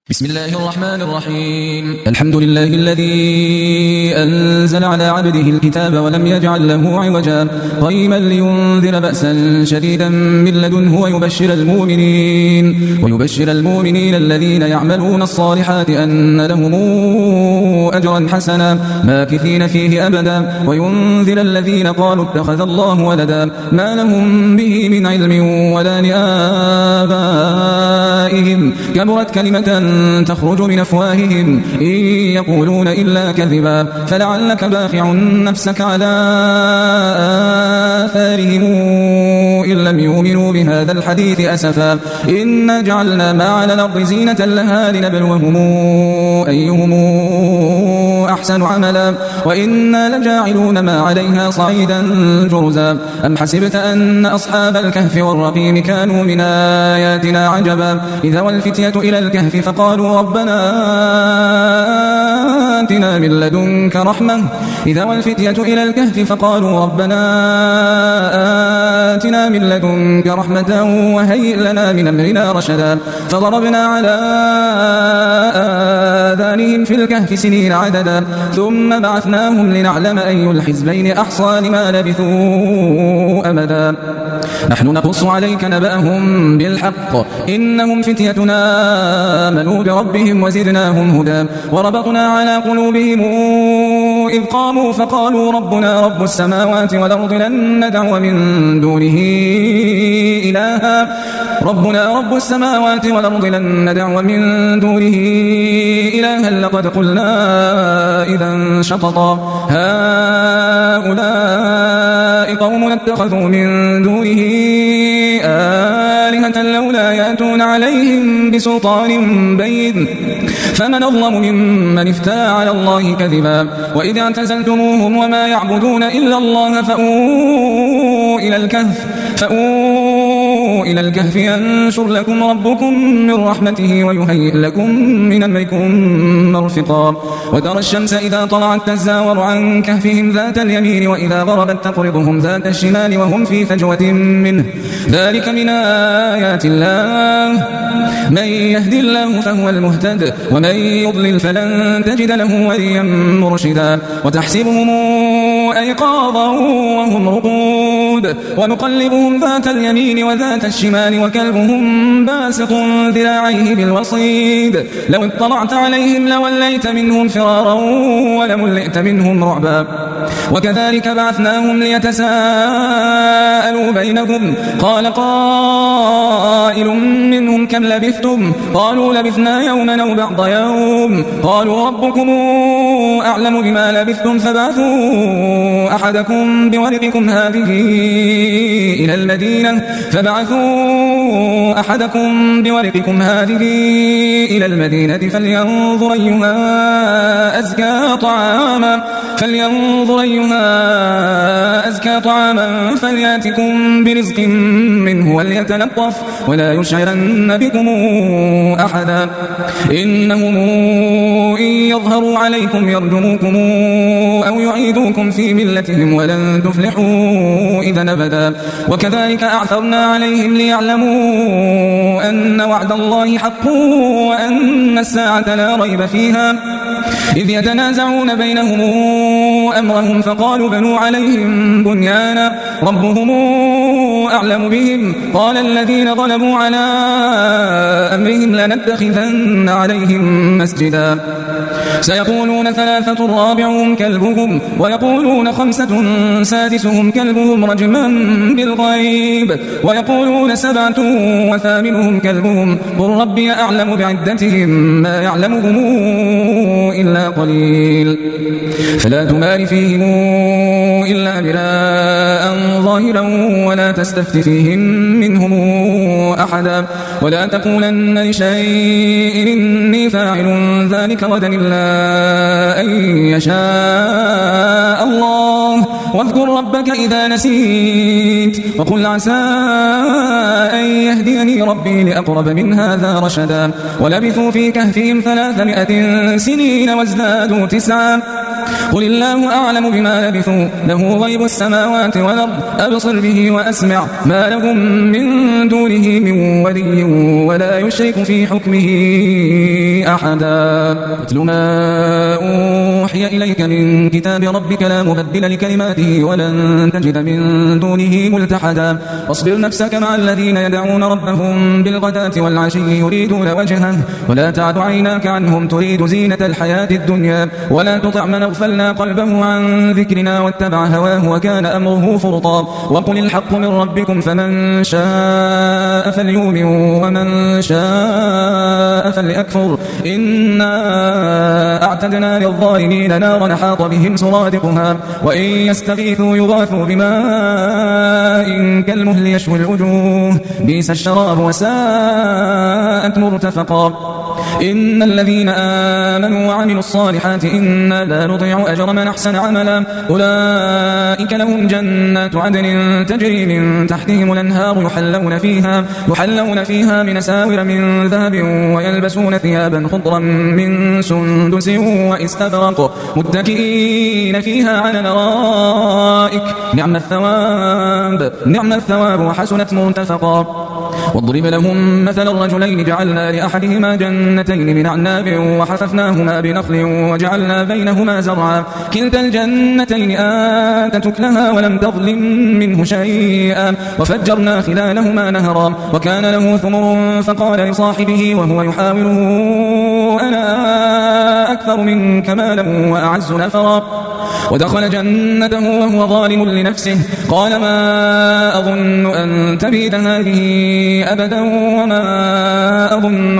بسم الله الرحمن الرحيم. الحمد لله الذي أنزل على عبده الكتاب ولم يجعل له عوجا قيما لينذر بأسا شديدا من لدنه ويبشر المؤمنين الذين يعملون الصالحات أن لهم أجرا حسنا ماكثين فيه أبدا وينذر الذين قالوا اتخذ الله ولدا ما لهم به من علم ولا لآبائهم كبرت كلمة تخرج من أفواههم إن يقولون إلا كذبا فلعلك باخع نفسك على آثارهم إن لم يؤمنوا بهذا الحديث أسفا إنا جعلنا ما على الأرض زينة لها لنبلوهم أيهم أحسن عملا وإنا لجاعلون ما عليها صعيدا جرزا أم حسبت أن أصحاب الكهف والرقيم كانوا من آياتنا عجبا إذا والفتية إلى الكهف فقالوا ربنا آتنا من لدنك رحمة وهيئ لنا من أمرنا رشدا فضربنا على آذانهم في الكهف سنين عددا ثم بعثناهم لنعلم أي الحزبين أحصى لما لبثوا أمدا نحن نقص عليك نبأهم بالحق إنهم فتيتنا آمنوا بربهم وزدناهم هدى وربطنا على قلوبهم إذ قاموا فقالوا ربنا رب السماوات والأرض لن ندعو من دونه إلها لقد قلنا إذا شططا هؤلاء قوم اتخذوا من دونه آلهة لولا يأتون عليهم بسلطان بين فمن أظلم ممن افترى على الله كذبا وإذ اعتزلتموهم وما يعبدون إلا الله فأووا إلى الكهف ينشر لكم ربكم من رحمته ويهيئ لكم من أمركم مرفقا وترى الشمس إذا طلعت تزاور عن كهفهم ذات اليمين وإذا غربت تقرضهم ذات الشمال وهم في فجوة منه ذلك من آيات الله من يهدي الله فهو المهتد ومن يضلل فلن تجد له وليا مرشدا وتحسبهم أيقاظا وهم رقود ونقلبهم ذات اليمين وذات الشمال وكلبهم باسط ذراعيه بالوصيد لو اطلعت عليهم لوليت منهم فرارا ولملئت منهم رعبا وكذلك بعثناهم ليتساءلوا بينهم قال قائل منهم كم لبثتم قالوا لبثنا يوما أو بعض يوم قالوا ربكم أعلم بما لبثتم فبعثوا أحدكم بورقكم هذه إلى المدينة فلينظر أيها أزكى طعاما فلياتكم برزق منه وليتلطف ولا يشعرن بكم أحدا إنهم إن يظهروا عليكم يرجموكم أو يعيدوكم في ملتهم ولن تفلحوا إذا أبدا وكذلك أعثرنا عليهم ليعلموا أن وعد الله حق وأن الساعة لا ريب فيها إذ يتنازعون بينهم أمرهم فقالوا بنوا عليهم بنيانا ربهم أعلم بهم قال الذين غلبوا على أمرهم لنتخذن عليهم مسجدا سيقولون 3 رابعهم كلبهم ويقولون 5 سادسهم كلبهم رجما بالغيب ويقولون 7 وثامنهم كلبهم قل ربي أعلم بعدتهم ما يعلمهم إلا قليل فلا تمار فيهم إلا براء ظاهرا ولا تستفت فيهم منهم أحدا ولا تقولن لشيء إني فاعل ذلك غدا إلا أن يشاء الله واذكر ربك إذا نسيت وقل عسى أن يهديني ربي لأقرب من هذا رشدا ولبثوا في كهفهم 300 سنين وازدادوا 9 قل الله أعلم بما لبثوا له غيب السماوات والأرض أبصر به وأسمع ما لهم من دونه من ولي ولا يشرك في حكمه أحدا اتل ما أوحي إليك من كتاب ربك لا مبدل لكلماته ولن تجد من دونه ملتحدا واصبر نفسك مع الذين يدعون ربهم بالغداة والعشي يريدون وجهه ولا تعد عيناك عنهم تريد زينة الحياة الدنيا ولا تطع من اغفلنا قلبه عن ذكرنا واتبع هواه وكان أمره فرطا وقل الحق من ربكم فمن شاء فليؤمن ومن شاء فليكفر إنا أعتدنا للظالمين نارا حاط بهم سرادقها وإن يستغيثوا يغاثوا بماء كالمهل يشوي الوجوه بئس الشراب وساءت مرتفقا إن الذين آمنوا وعملوا الصالحات إنا لا نضيع أجر من أحسن عملا أولئك لهم جنات عدن تجري من تحتهم الأنهار يحلون فيها من أساور من ذهب ويلبسون ثيابا خضرا من سندس واستبرق متكئين فيها على الأرائك نعم الثواب وحسنت مرتفقا واضرب لهم مثل الرجلين جعلنا لأحدهما جنتين من أعناب وحففناهما بنخل وجعلنا بينهما زرعا كلتا الجنتين آتت أكلها ولم تظلم منه شيئا وفجرنا خلالهما نهرا وكان له ثمر فقال لصاحبه وهو يحاوره أنا أكثر منك مالا وأعز نفرا ودخل جنته وهو ظالم لنفسه قال ما أظن أن تبيد هذه أبدا وما أظن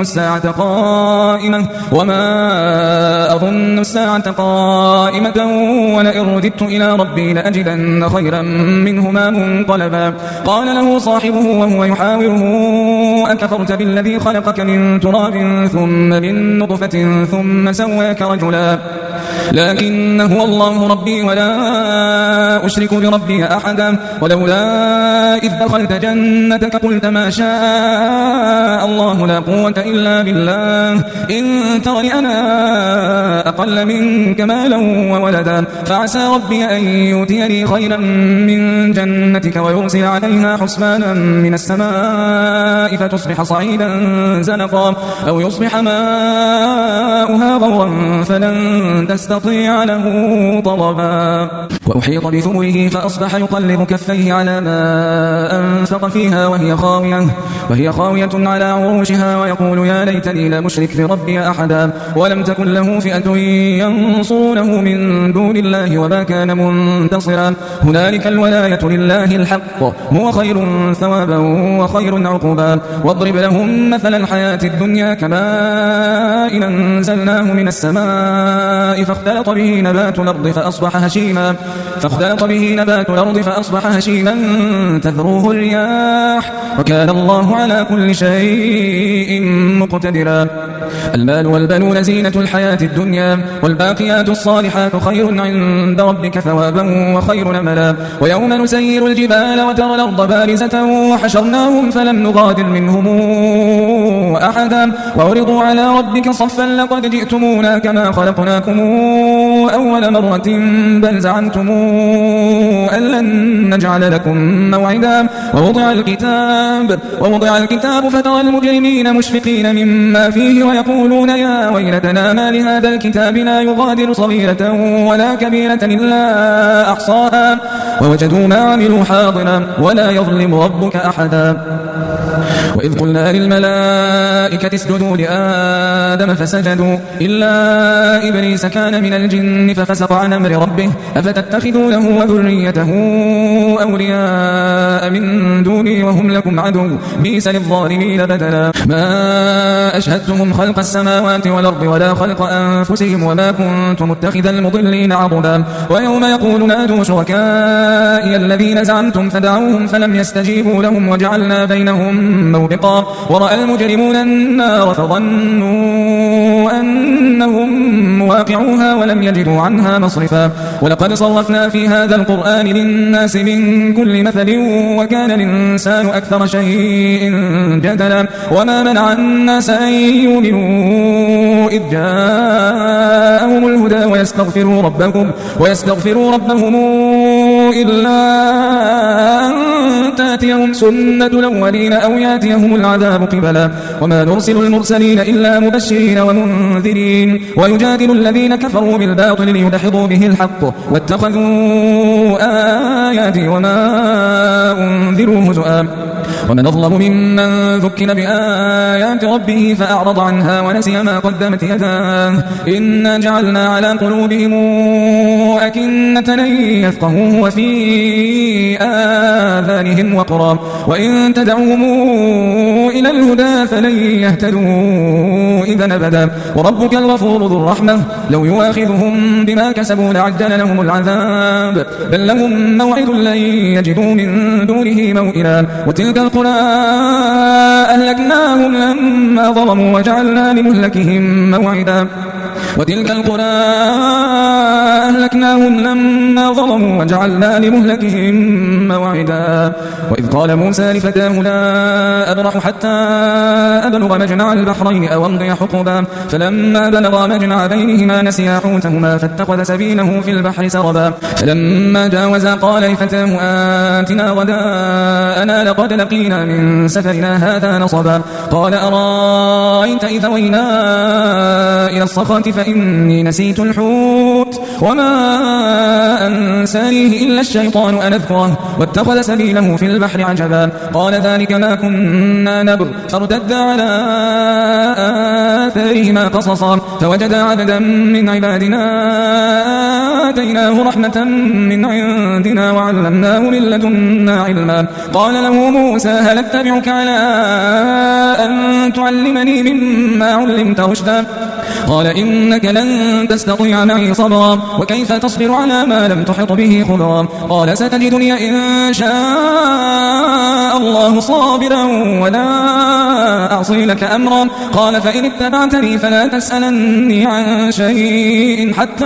الساعة قائمة ولئن رددت إلى ربي لأجدن خيرا منهما منقلبا قال له صاحبه وهو يحاوره أكفرت بالذي خلقك من تراب ثم من نطفة ثم سواك رجلا لكن هو الله ربي ولا أشرك بربي أحدا ولولا إذ دخلت جنتك قلت ما شاء الله لا قوة إلا بالله إن ترني أنا أقل منك مالا وولدا فعسى ربي أن يؤتيني خيرا من جنتك ويرسل عليها حسبانا من السماء فتصبح صعيدا زلقا أو يصبح ماؤها غورا فلن تستطيع له طلبا وأحيط بثمره فأصبح يقلب كفيه على ما أنفق فيها وهي خاوية على عروشها ويقول يا ليتني لا أشرك بربي أحدا ولم تكن له فئة ينصرونه من دون الله وما كان منتصرا هنالك الولاية لله الحق هو خير ثوابا وخير عقبا واضرب لهم مثل الحياة الدنيا كماء أنزلناه من السماء فاختلط به نبات الأرض فأصبح هشيما تذروه الرياح وكان الله على كل شيء مقتدرا المال والبنون زينة الحياة الدنيا والباقيات الصالحات خير عند ربك ثوابا وخير أملا ويوم نسير الجبال وترى الأرض بارزة وحشرناهم فلم نغادر منهم أحدا وعرضوا على ربك صفا لقد جئتمونا كما خلقناكم أول مرة بل زعمتم أن لن نجعل لكم موعدا ووضع الكتاب فترى المجرمين مشفقين مما فيه ويقولون يا ويلتنا ما لهذا الكتاب لا يغادر صغيرة ولا كبيرة إلا أحصاها ووجدوا ما عملوا حاضرا ولا يظلم ربك أحدا وإذ قلنا للملائكة اسجدوا لآدم فسجدوا إلا إبليس كان من الجن ففسق عن أمر ربه أفتتخذونه وذريته أولياء من دوني وهم لكم عدو بئس للظالمين بدلا ما أشهدتهم خلق السماوات والأرض ولا خلق أنفسهم وما كنت متخذ المضلين عضدا ويوم يقول نادوا شركائي الذين زعمتم فدعوهم فلم يستجيبوا لهم وجعلنا بينهم موبقا ورأى المجرمون النار فظنوا أنهم مواقعوها ولم يجدوا عنها مصرفا ولقد صرفنا في هذا القرآن للناس من كل مثل وكان الإنسان أكثر شيء جدلا وما منع الناس أن يؤمنوا إذ جاءهم الهدى ويستغفروا ربهم إلا أن تأتيهم سنة الأولين أو يأتيهم العذاب قبلا وما نرسل المرسلين إلا مبشرين ومنذرين ويجادل الذين كفروا بالباطل ليدحضوا به الحق واتخذوا آياتي وما أنذروا هزؤا ومن أظلم ممن ذكر بآيات ربه فأعرض عنها ونسي ما قدمت يداه إنا جعلنا على قلوبهم أكنة أن يفقهوه وفي آذانهم وقرا وإن تدعوهم إلى الهدى فلن يهتدوا إذا أبدا وربك الغفور ذو الرحمة لو يؤاخذهم بما كسبوا لعجل لهم العذاب بل لهم موعد لن يجدوا من دونه موئلا وتلك القرى أهلكناهم لما ظلموا وجعلنا لمهلكهم موعدا وتلك القرى أهلكناهم لما ظلموا وجعلنا لمهلكهم موعدا وإذ قال موسى لفتاه لا أبرح حتى أبلغ مجمع البحرين أو أمضي حقبا فلما بلغا مجمع بينهما نسيا حوتهما فاتخذ سبيله في البحر سربا فلما جاوزا قال لفتاه آتنا غداءنا لقد لقينا من سفرنا هذا نصبا قال أرأيت إذا وينا إلى الصخرة فإني نسيت الحوت وما أنسانيه إلا الشيطان أن أذكره واتخذ سبيله في البحر عجبا قال ذلك ما كنا نبغ فارتدا على آثارهما قصصا فوجدا عبدا من عبادنا آتيناه رحمة من عندنا وعلمناه من لدنا علما قال له موسى هل اتبعك على أن تعلمني مما علمت رشدا قال إنك لن تستطيع معي صبرا وكيف تصبر على ما لم تحط به خبرا قال ستجدني إن شاء الله صابرا ولا أعصي لك أمرا قال فإن اتبعتني فلا تسألني عن شيء حتى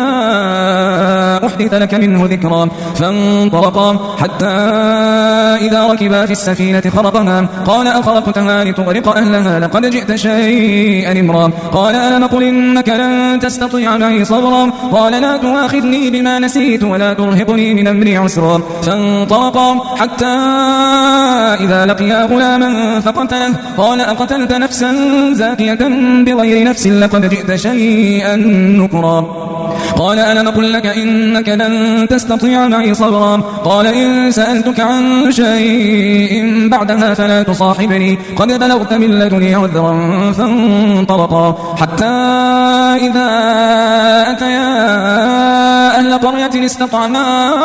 أحدث لك منه ذكرا فانطلقا حتى إذا ركبا في السفينة خرقها قال أخرقتها لتغرق أهلها لقد جئت شيئا إمرا قال ألم قل إنك لن تستطيع معي صبرا قال لا تؤاخذني بما نسيت ولا ترهقني من أمري عسرا فانطلقا حتى إذا لقيا غلاما فقتله قال أقتلت نفسا زاكية بغير نفس لقد جئت شيئا نكرا قال ألم قل لك إنك لن تستطيع معي صبرا قال إن سألتك عن شيء بعدها فلا تصاحبني قد بلغت من لدني عذرا فانطلقا حتى إذا أتيا أهل قرية استطعما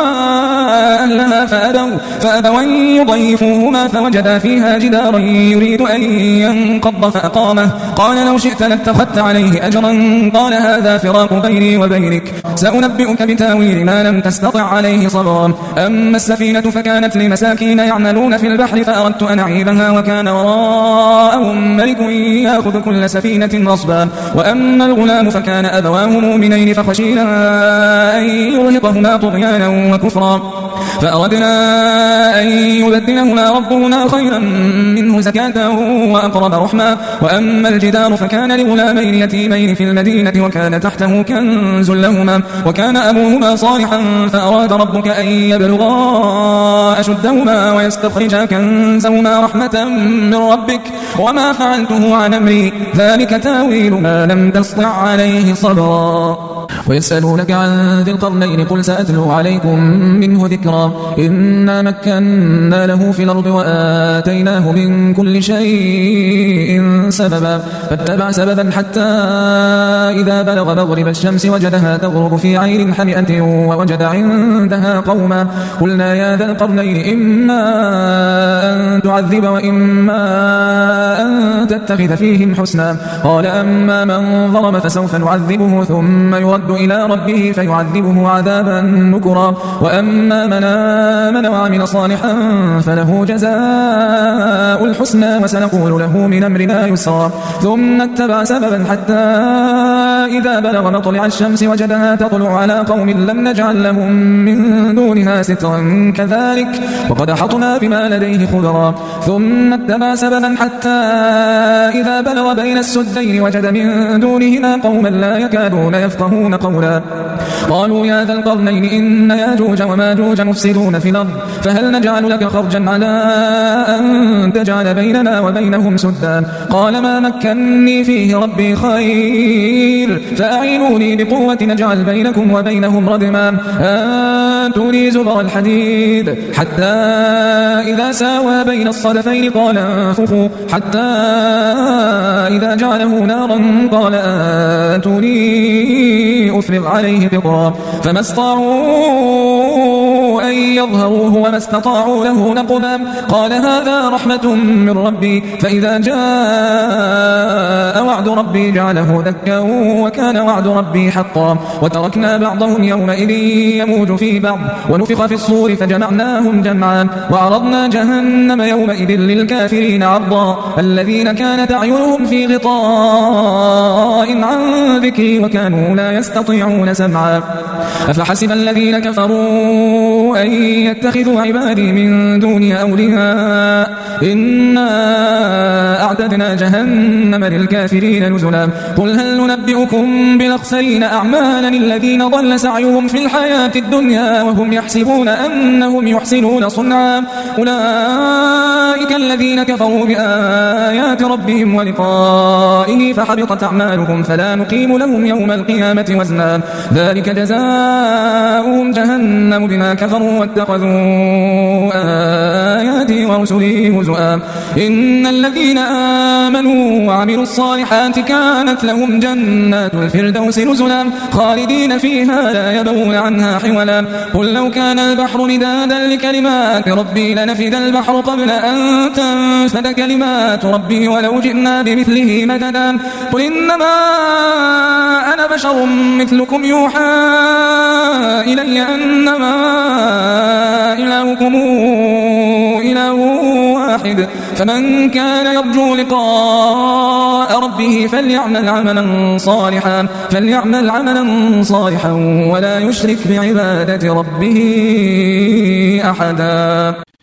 أهلها فأبوا أن يضيفوهما فوجدا فيها جدارا يريد أن ينقض فأقامه قال لو شئت لاتخذت عليه أجرا قال هذا فراق بيني وبينك سأنبئك بتاويل ما لم تستطع عليه صبرا أما السفينة فكانت لمساكين يعملون في البحر فأردت أن أعيبها وكان وراءهم ملك يأخذ كل سفينة غصبا وأما الغلام فكان أبواه مؤمنين فخشينا أن يرهقهما طغيانا وكفرا فأردنا أن يبدلهما ربهما خيرا منه زكاة وأقرب رحما وأما الجدار فكان لغلامين يتيمين في المدينة وكان تحته كنز لهما وكان أبوهما صالحا فأراد ربك أن يبلغا أشدهما ويستخرجا كنزهما رحمة من ربك وما فعلته عن أمري ذلك تاويل ما لم تسطع عليه صبرا ويسألونك عن ذي القرنين قل سأتلو عليكم منه ذكرا إنا مكنا له في الأرض وآتيناه من كل شيء سببا فاتبع سببا حتى إذا بلغ مغرب الشمس وجدها تغرب في عين حمئة ووجد عندها قوما قلنا يا ذا القرنين إما أن تعذب وإما أن تتخذ فيهم حسنا قال أما من ظلم فسوف نعذبه ثم يرد إلى ربه فيعذبه عذابا نكرا وأما من آمن وعمل صالحا فله جزاء الحسنى وسنقول له من أمرنا يسرا ثم اتبع سببا حتى إذا بلغ مطلع الشمس وجدها تطلع على قوم لم نجعل لهم من دونها سترا كذلك وقد أحطنا بما لديه خبرا ثم اتبع سببا حتى إذا بلغ بين السدين وجد من دونهما قوما لا يكادون يفقهون قولا قالوا يا ذا القرنين إن ياجوج وماجوج مفسدون في الأرض فهل نجعل لك خرجا على أن تجعل بيننا وبينهم سدا قال ما مكني فيه ربي خير فأعينوني بقوة نجعل بينكم وبينهم ردما آتوني زبر الحديد حتى إذا ساوى بين الصدفين قال انفخوا حتى إذا جعله نارا قال آتوني أفرغ عليه قطرا فما استطاعوا أن يظهروه وما استطاعوا له نقبا قال هذا رحمة من ربي فإذا جاء وعد ربي جعله دكا وكان وعد ربي حقا وتركنا بعضهم يومئذ يموج في بعض ونفخ في الصور فجمعناهم جمعا وعرضنا جهنم يومئذ للكافرين عرضا الذين كانت أعينهم في غطاء عن ذكري وكانوا لا يستطيعون سمعا أفحسب الذين كفروا أن يتخذوا عبادي من دوني أولياء إنا أعتدنا جهنم للكافرين نزلا قل هل ننبئكم بالأخسرين أعمالا الذين ضل سعيهم في الحياة الدنيا وهم يحسبون أنهم يحسنون صنعا أولئك الذين كفروا بآيات ربهم ولقائه فحبطت أعمالهم فلا نقيم لهم يوم القيامة وزنا ذلك جزاؤهم جهنم بما كفروا واتخذوا آياتي ورسلي هزؤا إن الذين آمنوا وعملوا الصالحات كانت لهم جنات الفردوس نزلا خالدين فيها لا يبغون عنها حولا قل لو كان البحر مدادا لكلمات ربي لنفد البحر قبل أن تنفد كلمات ربي ولو جئنا بمثله مددا قل إنما أنا بشر مثلكم يوحى إلي أنما إلهكم إله واحد فمن كان يرجو لقاء ربه فليعمل عملا صالحا ولا يشرك بعبادة ربه أحدا.